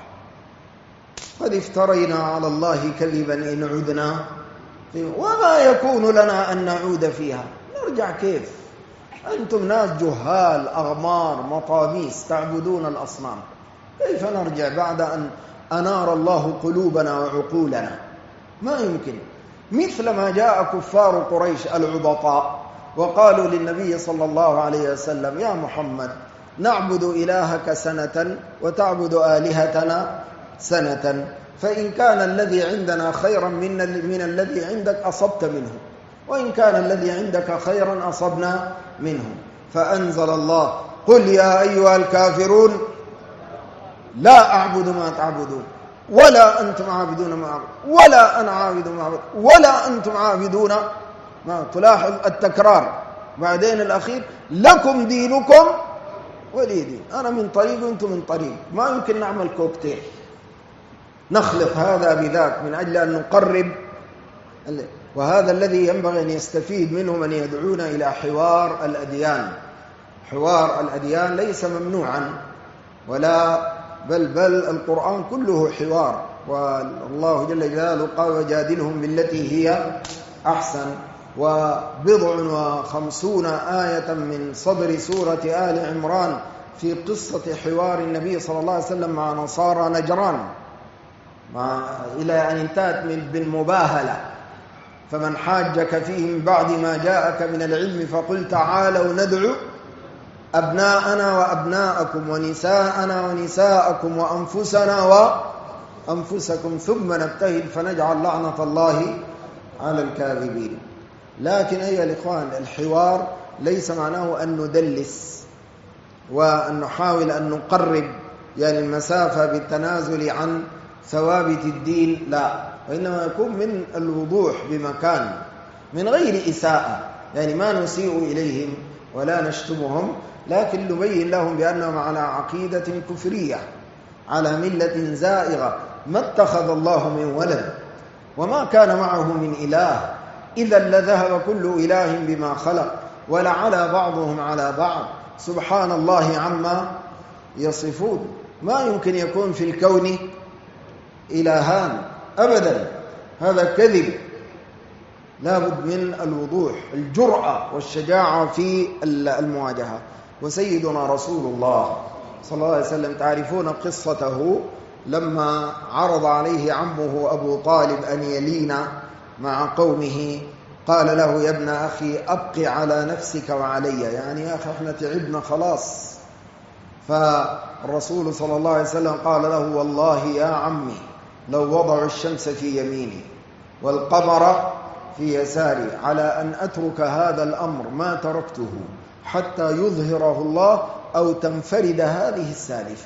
قد افترينا على الله كذبا إن عدنا وما يكون لنا أن نعود فيها. نرجع كيف؟ أنتم ناس جهال أغمار مطاميس تعبدون الأصنام، كيف نرجع بعد أن أنار الله قلوبنا وعقولنا؟ ما يمكن. مثل ما جاء كفار قريش العبطاء وقالوا للنبي صلى الله عليه وسلم يا محمد نعبد إلهك سنة وتعبد آلهتنا سنة، فإن كان الذي عندنا خيرا من الذي عندك أصبت منه، وإن كان الذي عندك خيرا أصبنا منه. فأنزل الله قل يا أيها الكافرون لا أعبد ما تعبدون ولا أنتم عابدون ما أعبد ولا أنا عابد ما أعبد ولا أنتم عابدون ما. تلاحظ التكرار. بعدين الأخير لكم دينكم ولي دين، أنا من طريق وأنتم من طريق. ما يمكن نعمل كوكتيل نخلط هذا بذاك من أجل أن نقرب. وهذا الذي ينبغي أن يستفيد منه من يدعون إلى حوار الأديان. حوار الأديان ليس ممنوعا ولا بل القرآن كله حوار، والله جل جلاله قال وجادلهم بالتي هي أحسن. 50 آية من صدر سورة آل عمران في قصة حوار النبي صلى الله عليه وسلم مع نصارى نجران إلى أن انتهت بالمباهلة. فمن حاجك فيه من بعد ما جاءك من العلم فقل تعالوا ندعو أبناءنا وأبناءكم ونساءنا ونساءكم وأنفسنا وأنفسكم ثم نبتهل فنجعل لعنة الله على الكاذبين. لكن أيها الإخوان الحوار ليس معناه أن ندلس وأن نحاول أن نقرب يعني المسافة بالتنازل عن ثوابت الدين، لا، وإنما يكون من الوضوح بمكان من غير إساءة، يعني ما نسيء إليهم ولا نشتمهم، لكن نبين لهم بأنهم على عقيدة كفرية على ملة زائغة. ما اتخذ الله من ولد وما كان معه من إله إذا لذهب كل إله بما خلق ولعلى بعضهم على بعض سبحان الله عما يصفون. ما يمكن يكون في الكون إلهان أبدا، هذا كذب. لا بد من الوضوح، الجرأة والشجاعة في المواجهة. وسيدنا رسول الله صلى الله عليه وسلم تعرفون قصته لما عرض عليه عمه أبو طالب أن يلين مع قومه، قال له يا ابن أخي أبقي على نفسك وعلي، يعني يا أخي احنا تعبنا خلاص. فالرسول صلى الله عليه وسلم قال له والله يا عمي لو وضعوا الشمس في يميني والقمر في يساري على أن أترك هذا الأمر ما تركته حتى يظهره الله أو تنفرد هذه السالفة.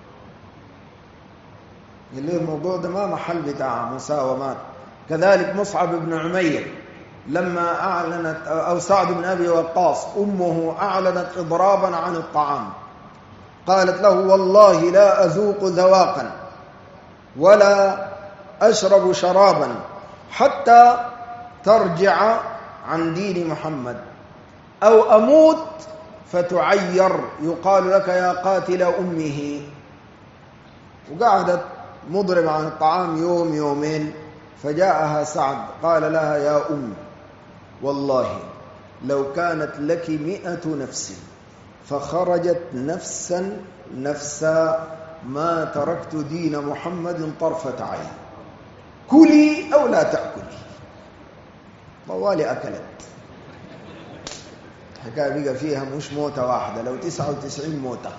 اللي الموضوع ده ما محل بتاع مساومات. كذلك مصعب بن عمير لما أعلنت أو سعد بن أبي وقاص أمه أعلنت إضرابا عن الطعام، قالت له والله لا أذوق ذواقا ولا أشرب شرابا حتى ترجع عن دين محمد أو أموت فتعير يقال لك يا قاتل أمه. وقعدت مضرب عن الطعام يوم يومين، فجاءها سعد قال لها يا أم والله لو كانت لك 100 نفس فخرجت نفسا ما تركت دين محمد طرفة عين، كلي أو لا تأكلي. طوالي أكلت. الحكاية بقى فيها مش موتة واحدة، لو 99 موتة.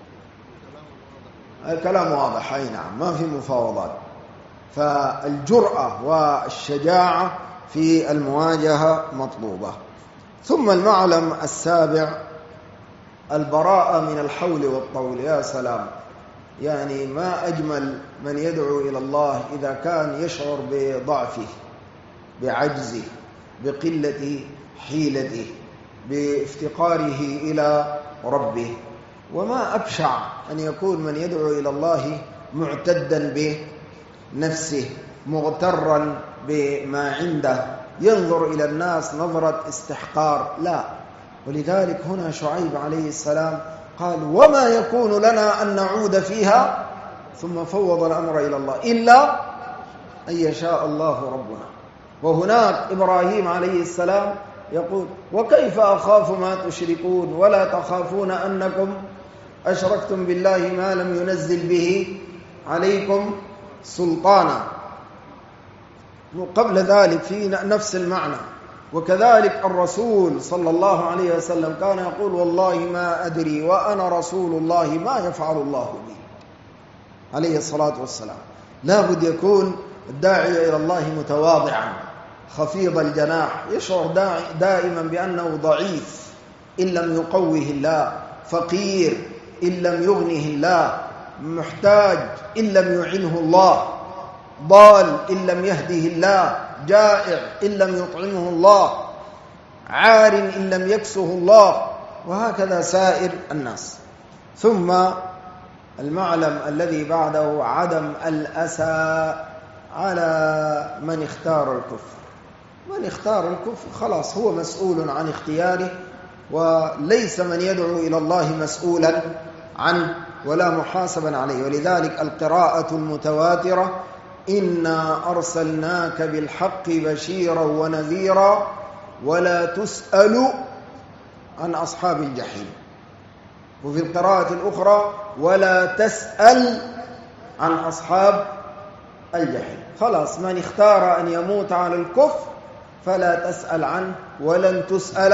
الكلام واضح، أي نعم، ما في مفاوضات. فالجرأة والشجاعة في المواجهة مطلوبة. ثم المعلم السابع البراءة من الحول والطول. يا سلام، يعني ما أجمل من يدعو إلى الله إذا كان يشعر بضعفه، بعجزه، بقلة حيلته، بافتقاره إلى ربه. وما أبشع أن يكون من يدعو إلى الله معتدا بنفسه، مغترا بما عنده، ينظر إلى الناس نظرة استحقار. لا. ولذلك هنا شعيب عليه السلام قال: وما يكون لنا أن نعود فيها، ثم فوض الأمر إلى الله، إلا أن يشاء الله ربنا. وهناك إبراهيم عليه السلام يقول: وكيف أخاف ما تشركون ولا تخافون أنكم أشركتم بالله ما لم ينزل به عليكم سلطانا. قبل ذلك في نفس المعنى. وكذلك الرسول صلى الله عليه وسلم كان يقول: والله ما أدري وأنا رسول الله ما يفعل الله بي، عليه الصلاة والسلام. لا بد يكون الداعي إلى الله متواضعا خفيض الجناح، يشعر دائما بأنه ضعيف إن لم يقوه الله، فقير إن لم يغنه الله، محتاج إن لم يعنه الله، ضال إن لم يهده الله، جائع إن لم يطعمه الله، عار إن لم يكسه الله، وهكذا سائر الناس. ثم المعلم الذي بعده عدم الأسى على من اختار الكفر. من اختار الكفر خلاص هو مسؤول عن اختياره، وليس من يدعو إلى الله مسؤولا عنه ولا محاسبا عليه. ولذلك القراءة المتواترة: إنا أرسلناك بالحق بشيرا ونذيرا ولا تسأل عن أصحاب الجحيم. وفي القراءة الأخرى: ولا تسأل عن أصحاب الجحيم. خلاص من اختار أن يموت على الكفر فلا تسأل عنه ولن تسأل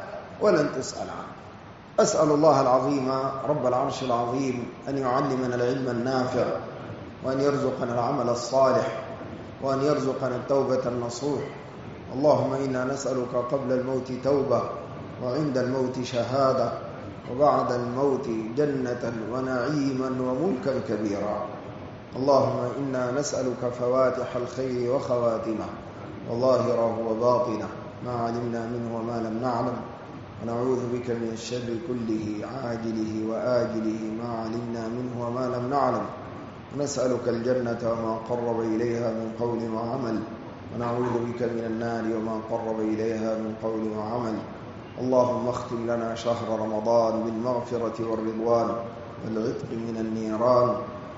عنه. أسأل الله العظيم رب العرش العظيم أن يعلمنا العلم النافع، وأن يرزقنا العمل الصالح، وأن يرزقنا التوبة النصوح. اللهم إنا نسألك قبل الموت توبة، وعند الموت شهادة، وبعد الموت جنة ونعيما وملكا كبيرا. اللهم إنا نسألك فواتح الخير وخواتمه، وظاهره وباطنه، ما علمنا منه وما لم نعلم، ونعوذ بك من الشر كله عاجله وآجله، ما علمنا منه وما لم نعلم. ونسألك الجنة وما قرب إليها من قول وعمل، ونعوذ بك من النار وما قرب إليها من قول وعمل. اللهم اختم لنا شهر رمضان بالمغفرة والرضوان والعتق من النيران.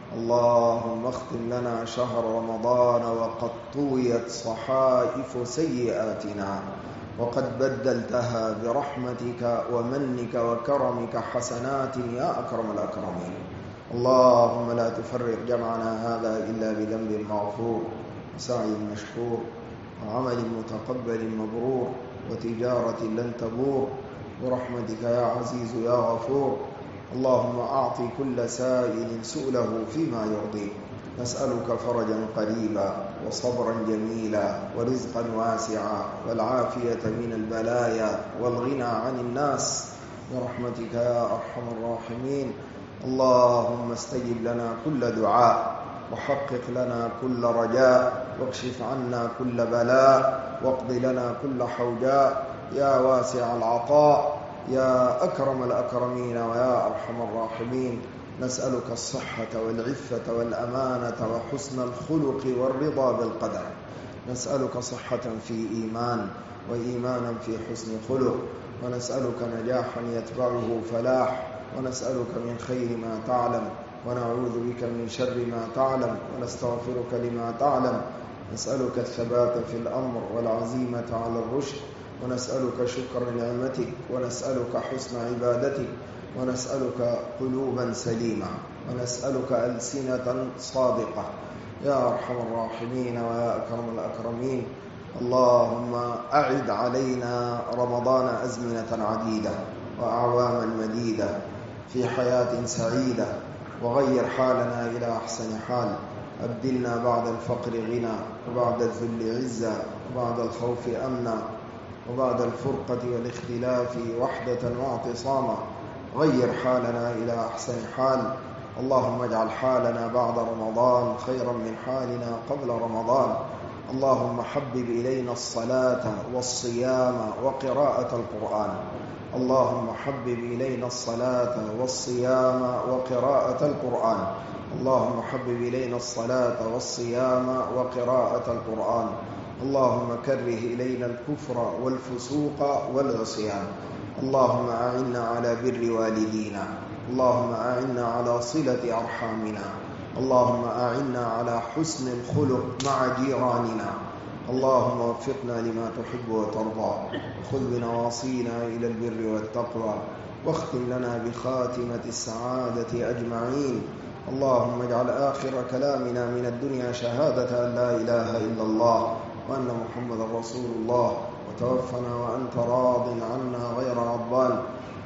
اللهم اختم لنا شهر رمضان وقد طويت صحائف سيئاتنا، وقد بدلتها برحمتك ومنك وكرمك حسنات يا أكرم الأكرمين. اللهم لا تفرق جمعنا هذا إلا بذنب مغفور، وسعي مشكور، وعمل متقبل مبرور، وتجارة لن تبور، برحمتك يا عزيز يا غفور. اللهم أعطي كل سائل سؤله فيما يرضيك. نسألك فرجا قريبا، وصبرا جميلا، ورزقا واسعا، والعافية من البلايا، والغنى عن الناس، برحمتك يا أرحم الراحمين. اللهم استجب لنا كل دعاء، وحقق لنا كل رجاء، واكشف عنا كل بلاء، واقض لنا كل حوجاء، يا واسع العطاء، يا أكرم الأكرمين، ويا أرحم الراحمين. نسألك الصحة والعفة والأمانة وحسن الخلق والرضا بالقدر. نسألك صحة في إيمان، وإيمانا في حسن خلق، ونسألك نجاحا يتبعه فلاح، ونسألك من خير ما تعلم، ونعوذ بك من شر ما تعلم، ونستغفرك لما تعلم. نسألك الثبات في الأمر والعزيمة على الرشد، ونسألك شكر نعمتك، ونسألك حسن عبادتك، ونسألك قلوبا سليمة، ونسألك ألسنة صادقة يا أرحم الراحمين ويا أكرم الأكرمين. اللهم أعد علينا رمضان أزمنة عديدة وأعواما مديدة في حياة سعيدة، وغير حالنا إلى أحسن حال. أبدلنا بعد الفقر غنى، وبعد الذل عزة، وبعد الخوف أمنا، وبعد الفرقة والاختلاف وحدة واعتصاما. غير حالنا إلى أحسن حال. اللهم اجعل حالنا بعد رمضان خيرا من حالنا قبل رمضان. اللهم حبب إلينا الصلاة والصيام وقراءة القرآن. اللهم حبب إلينا الصلاة والصيام وقراءة القرآن. اللهم حبب إلينا الصلاة والصيام وقراءة القرآن. اللهم كره إلينا الكفر والفسوق والعصيان. اللهم أعنا على بر والدينا. اللهم أعنا على صلة أرحامنا. اللهم أعنا على حسن الخلق مع جيراننا. اللهم وفقنا لما تحب وترضى، وخذ بنواصينا إلى البر والتقوى، واختم لنا بخاتمة السعادة أجمعين. اللهم اجعل آخر كلامنا من الدنيا شهادة أن لا إله إلا الله وأن محمد رسول الله، وتوفنا وأنت راض عنا غير غضبان.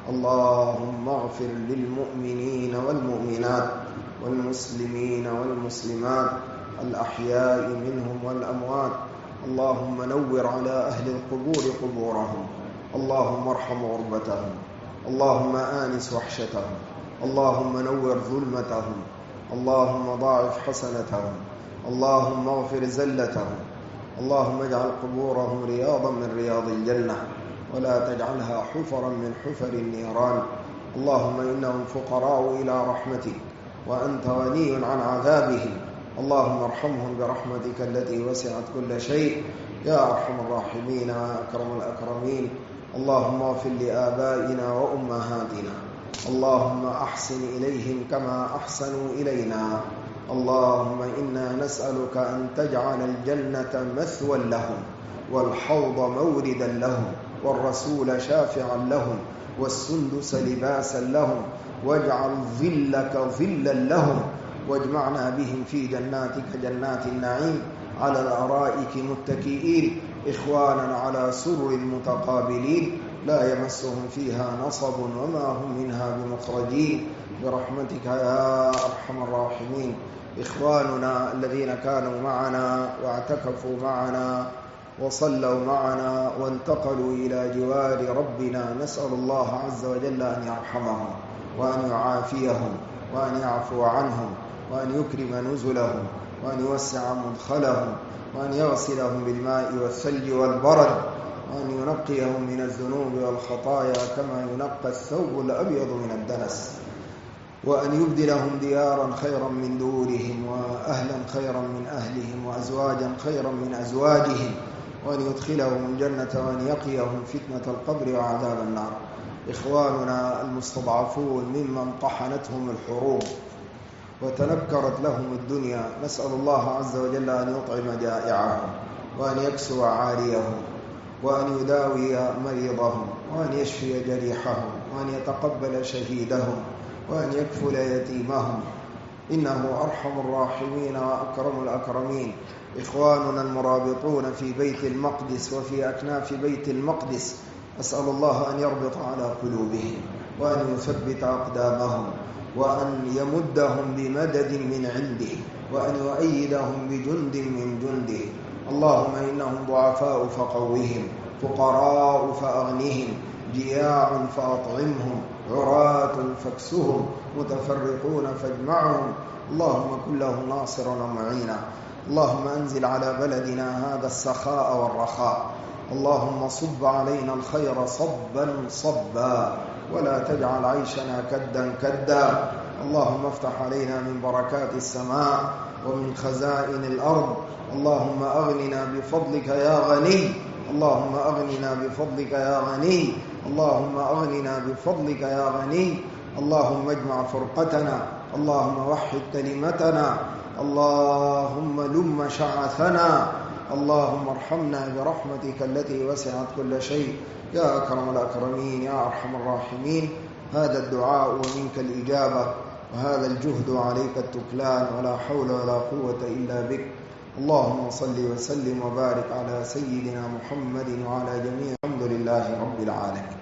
اللهم اغفر للمؤمنين والمؤمنات والمسلمين والمسلمات الأحياء منهم والأموات. اللهم نور على أهل القبور قبورهم. اللهم ارحم غربتهم. اللهم آنس وحشتهم. اللهم نور ظلمتهم. اللهم ضاعف حسنتهم. اللهم اغفر زلتهم. اللهم اجعل قبورهم رياضا من رياض الجنة، ولا تجعلها حفرا من حفر النيران. اللهم إنهم فقراء إلى رحمتك، وأنت غني عن عذابهم. اللهم ارحمهم برحمتك التي وسعت كل شيء يا أرحم الراحمين وأكرم الأكرمين. اللهم اغفر لآبائنا وأمهاتنا. اللهم أحسن إليهم كما أحسنوا إلينا. اللهم إنا نسألك أن تجعل الجنة مثوى لهم، والحوض موردا لهم، والرسول شافعا لهم، والسندس لباسا لهم، واجعل ظلك ظلا لهم، واجمعنا بهم في جناتك جنات النعيم على الأرائك متكئين، إخوانا على سرر متقابلين، لا يمسهم فيها نصب وما هم منها بمخرجين، برحمتك يا أرحم الراحمين. إخواننا الذين كانوا معنا واعتكفوا معنا وصلوا معنا وانتقلوا إلى جوار ربنا، نسأل الله عز وجل أن يرحمهم، وأن يعافيهم، وأن يعفو عنهم، وأن يكرم نزلهم، وأن يوسع مدخلهم، وأن يغسلهم بالماء والثلج والبرد، وأن ينقيهم من الذنوب والخطايا كما ينقى الثوب الأبيض من الدنس، وأن يبدلهم ديارا خيرا من دورهم، وأهلا خيرا من أهلهم، وأزواجا خيرا من أزواجهم، وأن يدخلهم الجنة، وأن يقيهم فتنة القبر وعذاب النار. إخواننا المستضعفون ممن طحنتهم الحروب وتنكرت لهم الدنيا، نسأل الله عز وجل أن يطعم جائعهم، وأن يكسو عاريهم، وأن يداوي مريضهم، وأن يشفي جريحهم، وأن يتقبل شهيدهم، وأن يكفل يتيمهم، إنه أرحم الراحمين وأكرم الأكرمين. إخواننا المرابطون في بيت المقدس وفي أكناف بيت المقدس، أسأل الله أن يربط على قلوبهم، وأن يثبت أقدامهم، وأن يمدهم بمدد من عنده، وأن يؤيدهم بجند من جنده. اللهم إنهم ضعفاء فقوهم، فقراء فأغنهم، جياع فأطعمهم، عراة فاكسهم، متفرقون فاجمعهم. اللهم كن لهم ناصرا ومعينا. اللهم أنزل على بلدنا هذا السخاء والرخاء. اللهم صب علينا الخير صبا صبا، ولا تجعل عيشنا كدا كدا. اللهم افتح علينا من بركات السماء ومن خزائن الأرض. اللهم أغننا بفضلك يا غني. اللهم أغننا بفضلك يا غني. اللهم أغننا بفضلك يا غني. اللهم اجمع فرقتنا. اللهم وحد كلمتنا. اللهم لم شعثنا. اللهم ارحمنا برحمتك التي وسعت كل شيء يا أكرم الأكرمين يا أرحم الراحمين. هذا الدعاء ومنك الإجابة، وهذا الجهد عليك التكلان، ولا حول ولا قوة إلا بك. اللهم صل وسلم وبارك على سيدنا محمد وعلى جميع. الحمد لله رب العالمين.